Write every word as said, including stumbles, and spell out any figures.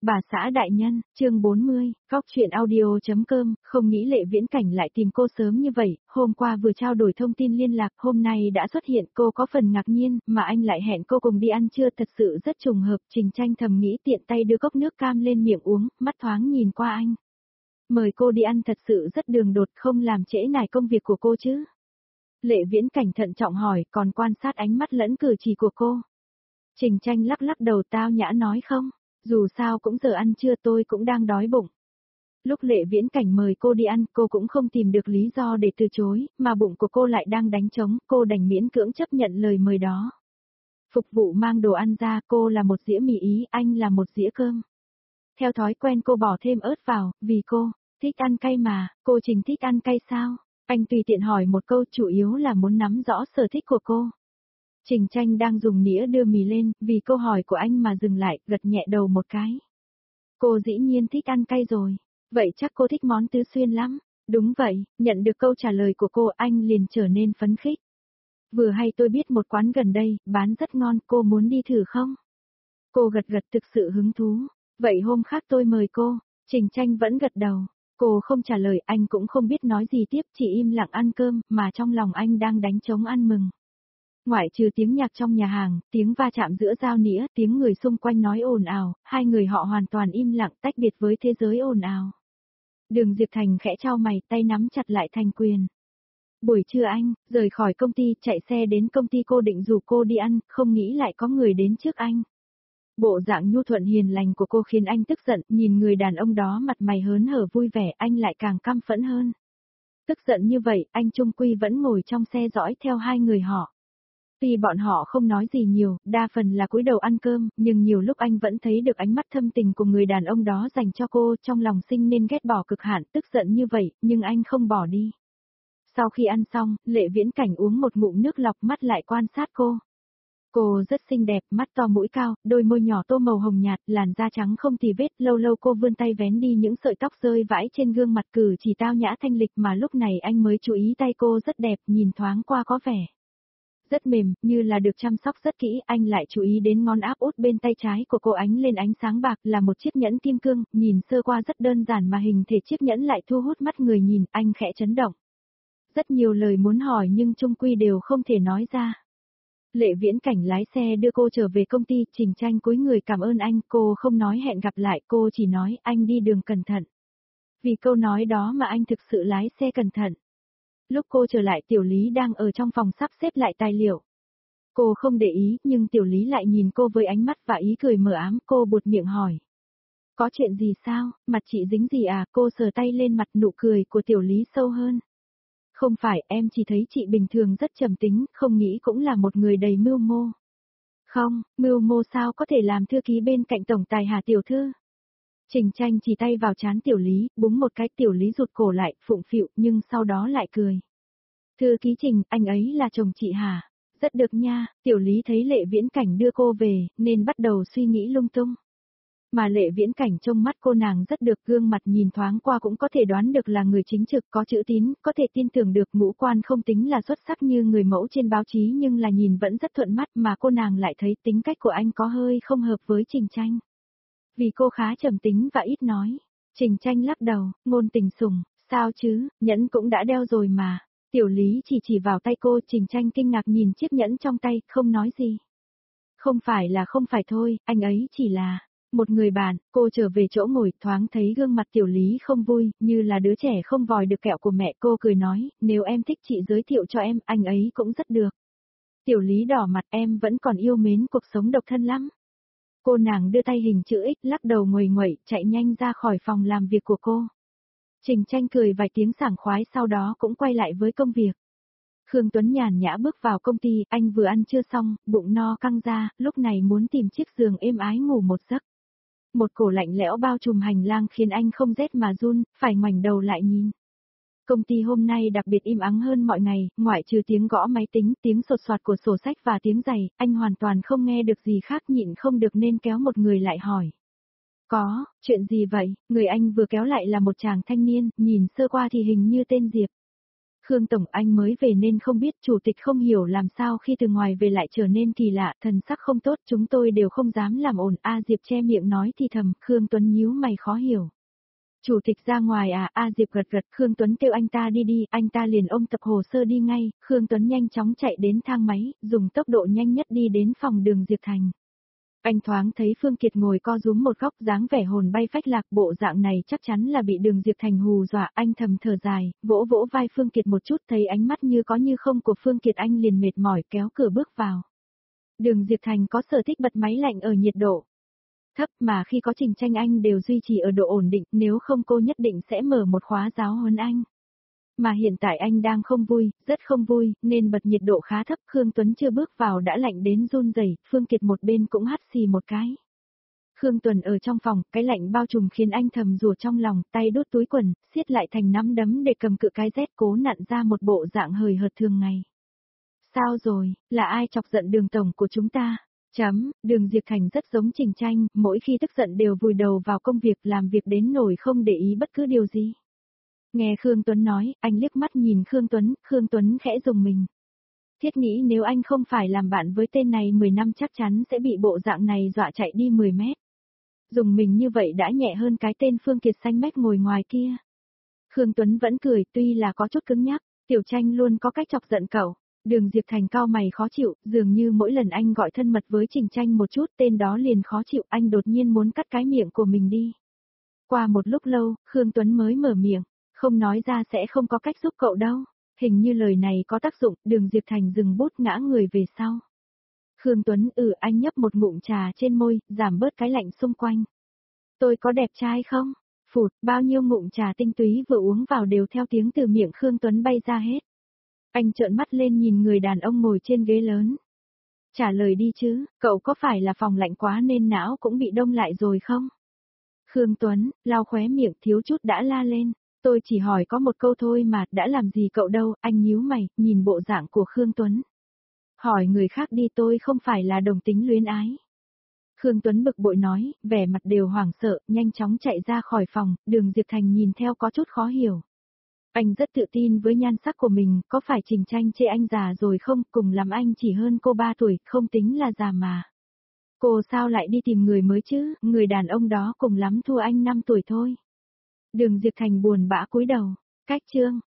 Bà xã đại nhân, chương bốn mươi, góc chuyện audio.com, không nghĩ Lệ Viễn Cảnh lại tìm cô sớm như vậy, hôm qua vừa trao đổi thông tin liên lạc, hôm nay đã xuất hiện, cô có phần ngạc nhiên, mà anh lại hẹn cô cùng đi ăn trưa, thật sự rất trùng hợp. Trình Tranh thầm nghĩ, tiện tay đưa cốc nước cam lên miệng uống, mắt thoáng nhìn qua anh. Mời cô đi ăn thật sự rất đường đột, không làm trễ nải công việc của cô chứ? Lệ Viễn Cảnh thận trọng hỏi, còn quan sát ánh mắt lẫn cử chỉ của cô. Trình Tranh lắc lắc đầu, tao nhã nói không. Dù sao cũng giờ ăn trưa, tôi cũng đang đói bụng. Lúc Lệ Viễn Cảnh mời cô đi ăn, cô cũng không tìm được lý do để từ chối, mà bụng của cô lại đang đánh trống, cô đành miễn cưỡng chấp nhận lời mời đó. Phục vụ mang đồ ăn ra, cô là một dĩa mì Ý, anh là một dĩa cơm. Theo thói quen cô bỏ thêm ớt vào, vì cô thích ăn cay mà. Cô Trình thích ăn cay sao? Anh tùy tiện hỏi một câu, chủ yếu là muốn nắm rõ sở thích của cô. Trình Tranh đang dùng nĩa đưa mì lên, vì câu hỏi của anh mà dừng lại, gật nhẹ đầu một cái. Cô dĩ nhiên thích ăn cay rồi. Vậy chắc cô thích món tứ xuyên lắm. Đúng vậy, nhận được câu trả lời của cô, anh liền trở nên phấn khích. Vừa hay tôi biết một quán gần đây, bán rất ngon, cô muốn đi thử không? Cô gật gật, thực sự hứng thú. Vậy hôm khác tôi mời cô. Trình Tranh vẫn gật đầu. Cô không trả lời, anh cũng không biết nói gì tiếp, chỉ im lặng ăn cơm, mà trong lòng anh đang đánh trống ăn mừng. Ngoại trừ tiếng nhạc trong nhà hàng, tiếng va chạm giữa dao nĩa, tiếng người xung quanh nói ồn ào, hai người họ hoàn toàn im lặng, tách biệt với thế giới ồn ào. Đường Diệp Thành khẽ chau mày, tay nắm chặt lại thành quyền. Buổi trưa anh, rời khỏi công ty, chạy xe đến công ty, cô định rủ cô đi ăn, không nghĩ lại có người đến trước anh. Bộ dạng nhu thuận hiền lành của cô khiến anh tức giận, nhìn người đàn ông đó mặt mày hớn hở vui vẻ, anh lại càng căm phẫn hơn. Tức giận như vậy, anh trung quy vẫn ngồi trong xe dõi theo hai người họ. Tuy bọn họ không nói gì nhiều, đa phần là cúi đầu ăn cơm, nhưng nhiều lúc anh vẫn thấy được ánh mắt thâm tình của người đàn ông đó dành cho cô, trong lòng sinh nên ghét bỏ cực hạn, tức giận như vậy, nhưng anh không bỏ đi. Sau khi ăn xong, Lệ Viễn Cảnh uống một ngụm nước lọc, mắt lại quan sát cô. Cô rất xinh đẹp, mắt to mũi cao, đôi môi nhỏ tô màu hồng nhạt, làn da trắng không tì vết, lâu lâu cô vươn tay vén đi những sợi tóc rơi vãi trên gương mặt, cử chỉ tao nhã thanh lịch, mà lúc này anh mới chú ý tay cô rất đẹp, nhìn thoáng qua có vẻ rất mềm, như là được chăm sóc rất kỹ. Anh lại chú ý đến ngón áp út bên tay trái của cô, ánh lên ánh sáng bạc, là một chiếc nhẫn kim cương, nhìn sơ qua rất đơn giản mà hình thể chiếc nhẫn lại thu hút mắt người nhìn, anh khẽ chấn động. Rất nhiều lời muốn hỏi nhưng chung quy đều không thể nói ra. Lệ Viễn Cảnh lái xe đưa cô trở về công ty, Trình Tranh cúi người cảm ơn anh, cô không nói hẹn gặp lại, cô chỉ nói anh đi đường cẩn thận. Vì câu nói đó mà anh thực sự lái xe cẩn thận. Lúc cô trở lại, Tiểu Lý đang ở trong phòng sắp xếp lại tài liệu. Cô không để ý, nhưng Tiểu Lý lại nhìn cô với ánh mắt và ý cười mờ ám, cô buột miệng hỏi. Có chuyện gì sao, mặt chị dính gì à? Cô sờ tay lên mặt, nụ cười của Tiểu Lý sâu hơn. Không phải, em chỉ thấy chị bình thường rất trầm tính, không nghĩ cũng là một người đầy mưu mô. Không, mưu mô sao có thể làm thư ký bên cạnh tổng tài Hà tiểu thư? Trình Tranh chỉ tay vào trán Tiểu Lý, búng một cái, Tiểu Lý rụt cổ lại, phụng phịu, nhưng sau đó lại cười. Thư ký Trình, anh ấy là chồng chị hả? Rất được nha. Tiểu Lý thấy Lệ Viễn Cảnh đưa cô về, nên bắt đầu suy nghĩ lung tung. Mà Lệ Viễn Cảnh trông mắt cô nàng rất được, gương mặt nhìn thoáng qua cũng có thể đoán được là người chính trực, có chữ tín, có thể tin tưởng được, ngũ quan không tính là xuất sắc như người mẫu trên báo chí, nhưng là nhìn vẫn rất thuận mắt, mà cô nàng lại thấy tính cách của anh có hơi không hợp với Trình Tranh. Vì cô khá trầm tính và ít nói. Trình Tranh lắc đầu, ngôn tình sủng, sao chứ, nhẫn cũng đã đeo rồi mà. Tiểu Lý chỉ chỉ vào tay cô, Trình Tranh kinh ngạc nhìn chiếc nhẫn trong tay, không nói gì. Không phải là không phải thôi, anh ấy chỉ là một người bạn. Cô trở về chỗ ngồi, thoáng thấy gương mặt Tiểu Lý không vui, như là đứa trẻ không vòi được kẹo của mẹ. Cô cười nói, nếu em thích chị giới thiệu cho em, anh ấy cũng rất được. Tiểu Lý đỏ mặt, em vẫn còn yêu mến cuộc sống độc thân lắm. Cô nàng đưa tay hình chữ X, lắc đầu nguầy nguậy, chạy nhanh ra khỏi phòng làm việc của cô. Trình Tranh cười vài tiếng sảng khoái, sau đó cũng quay lại với công việc. Khương Tuấn nhàn nhã bước vào công ty, anh vừa ăn trưa xong, bụng no căng ra, lúc này muốn tìm chiếc giường êm ái ngủ một giấc. Một cổ lạnh lẽo bao trùm hành lang khiến anh không rét mà run, phải ngoảnh đầu lại nhìn. Công ty hôm nay đặc biệt im ắng hơn mọi ngày, ngoại trừ tiếng gõ máy tính, tiếng sột soạt của sổ sách và tiếng giày, anh hoàn toàn không nghe được gì khác, nhịn không được nên kéo một người lại hỏi. Có, chuyện gì vậy? Người anh vừa kéo lại là một chàng thanh niên, nhìn sơ qua thì hình như tên Diệp. Khương Tổng anh mới về nên không biết, chủ tịch không hiểu làm sao khi từ ngoài về lại trở nên kỳ lạ, thần sắc không tốt, chúng tôi đều không dám làm ồn. A Diệp che miệng nói thì thầm, Khương Tuấn nhíu mày khó hiểu. Chủ tịch ra ngoài à, A Diệp gật gật, Khương Tuấn kêu anh ta đi đi, anh ta liền ôm tập hồ sơ đi ngay, Khương Tuấn nhanh chóng chạy đến thang máy, dùng tốc độ nhanh nhất đi đến phòng Đường Diệp Thành. Anh thoáng thấy Phương Kiệt ngồi co rúm một góc dáng vẻ hồn bay phách lạc, bộ dạng này chắc chắn là bị Đường Diệp Thành hù dọa, anh thầm thở dài, vỗ vỗ vai Phương Kiệt một chút, thấy ánh mắt như có như không của Phương Kiệt anh liền mệt mỏi kéo cửa bước vào. Đường Diệp Thành có sở thích bật máy lạnh ở nhiệt độ thấp mà khi có Trình Tranh anh đều duy trì ở độ ổn định, nếu không cô nhất định sẽ mở một khóa giáo huấn anh. Mà hiện tại anh đang không vui, rất không vui, nên bật nhiệt độ khá thấp, Khương Tuấn chưa bước vào đã lạnh đến run rẩy, Phương Kiệt một bên cũng hắt xì một cái. Khương Tuấn ở trong phòng, cái lạnh bao trùm khiến anh thầm rủa trong lòng, tay đút túi quần, siết lại thành nắm đấm để cầm cự cái rét, cố nặn ra một bộ dạng hời hợt thường ngày. Sao rồi, là ai chọc giận Đường tổng của chúng ta? Chấm, Đường Diệp Thành rất giống Trình Tranh, mỗi khi tức giận đều vùi đầu vào công việc, làm việc đến nổi không để ý bất cứ điều gì. Nghe Khương Tuấn nói, anh liếc mắt nhìn Khương Tuấn, Khương Tuấn khẽ rùng mình. Thiết nghĩ nếu anh không phải làm bạn với tên này mười năm chắc chắn sẽ bị bộ dạng này dọa chạy đi mười mét. Dùng mình như vậy đã nhẹ hơn cái tên Phương Kiệt xanh mét ngồi ngoài kia. Khương Tuấn vẫn cười, tuy là có chút cứng nhắc, Tiểu Tranh luôn có cách chọc giận cậu. Đường Diệp Thành cau mày khó chịu, dường như mỗi lần anh gọi thân mật với Trình Tranh một chút tên đó liền khó chịu, anh đột nhiên muốn cắt cái miệng của mình đi. Qua một lúc lâu, Khương Tuấn mới mở miệng, không nói ra sẽ không có cách giúp cậu đâu. Hình như lời này có tác dụng, Đường Diệp Thành dừng bút ngã người về sau. Khương Tuấn ừ anh nhấp một ngụm trà trên môi, giảm bớt cái lạnh xung quanh. Tôi có đẹp trai không? Phụt, bao nhiêu ngụm trà tinh túy vừa uống vào đều theo tiếng từ miệng Khương Tuấn bay ra hết. Anh trợn mắt lên nhìn người đàn ông ngồi trên ghế lớn. Trả lời đi chứ, cậu có phải là phòng lạnh quá nên não cũng bị đông lại rồi không? Khương Tuấn, lau khóe miệng thiếu chút đã la lên. Tôi chỉ hỏi có một câu thôi mà, đã làm gì cậu đâu, anh nhíu mày, nhìn bộ dạng của Khương Tuấn. Hỏi người khác đi, tôi không phải là đồng tính luyến ái. Khương Tuấn bực bội nói, vẻ mặt đều hoảng sợ, nhanh chóng chạy ra khỏi phòng, Đường Diệp Thành nhìn theo có chút khó hiểu. Anh rất tự tin với nhan sắc của mình, có phải Trình Tranh chê anh già rồi không, cùng lắm anh chỉ hơn cô ba tuổi, không tính là già mà. Cô sao lại đi tìm người mới chứ, người đàn ông đó cùng lắm thua anh năm tuổi thôi. Đường Diệp Thành buồn bã cúi đầu, cách chương.